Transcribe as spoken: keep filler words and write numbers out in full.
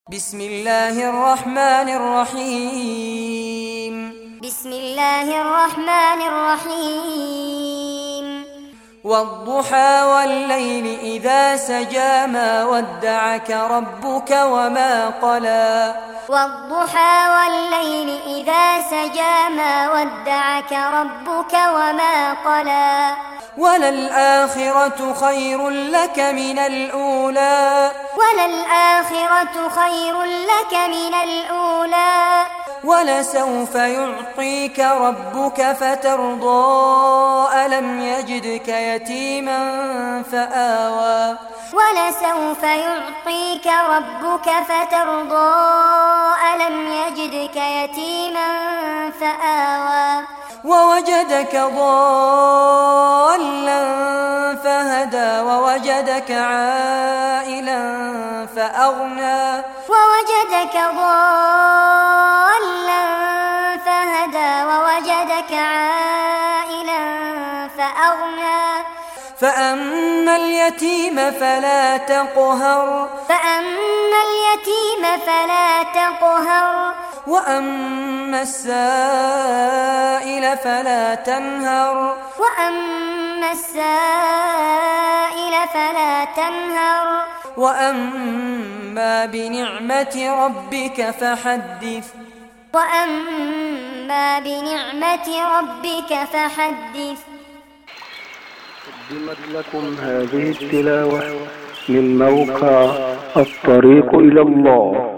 بسم الله الرحمن الرحيم بسم الله الرحمن الرحيم والضحى والليل إذا سجى ما ودعك ربك وما قلى والضحى والليل إذا سجى ما ودعك ربك وما قلى وللآخرة خير لك من الأولى وللآخرة خير لك من الأولى ولسوف يعطيك ربك فترضى ألم يجدك يتيما فآوى ولسوف يعطيك ربك فترضى ألم يجدك يتيما فآوى ووجدك ضالا فهدى ووجدك عائلا فأغنى ووجدك ضالا فهدى ووجدك عائلا فأغنى فأما اليتيم فلا تقهر فأما اليتيم فلا تقهر وأما السائل فلا تنهر وأما السائل فلا تنهر وأما بنعمة ربك فحدث وأما بنعمة ربك فحدث. قدمت لكم هذه التلاوة من موقع الطريق إلى الله.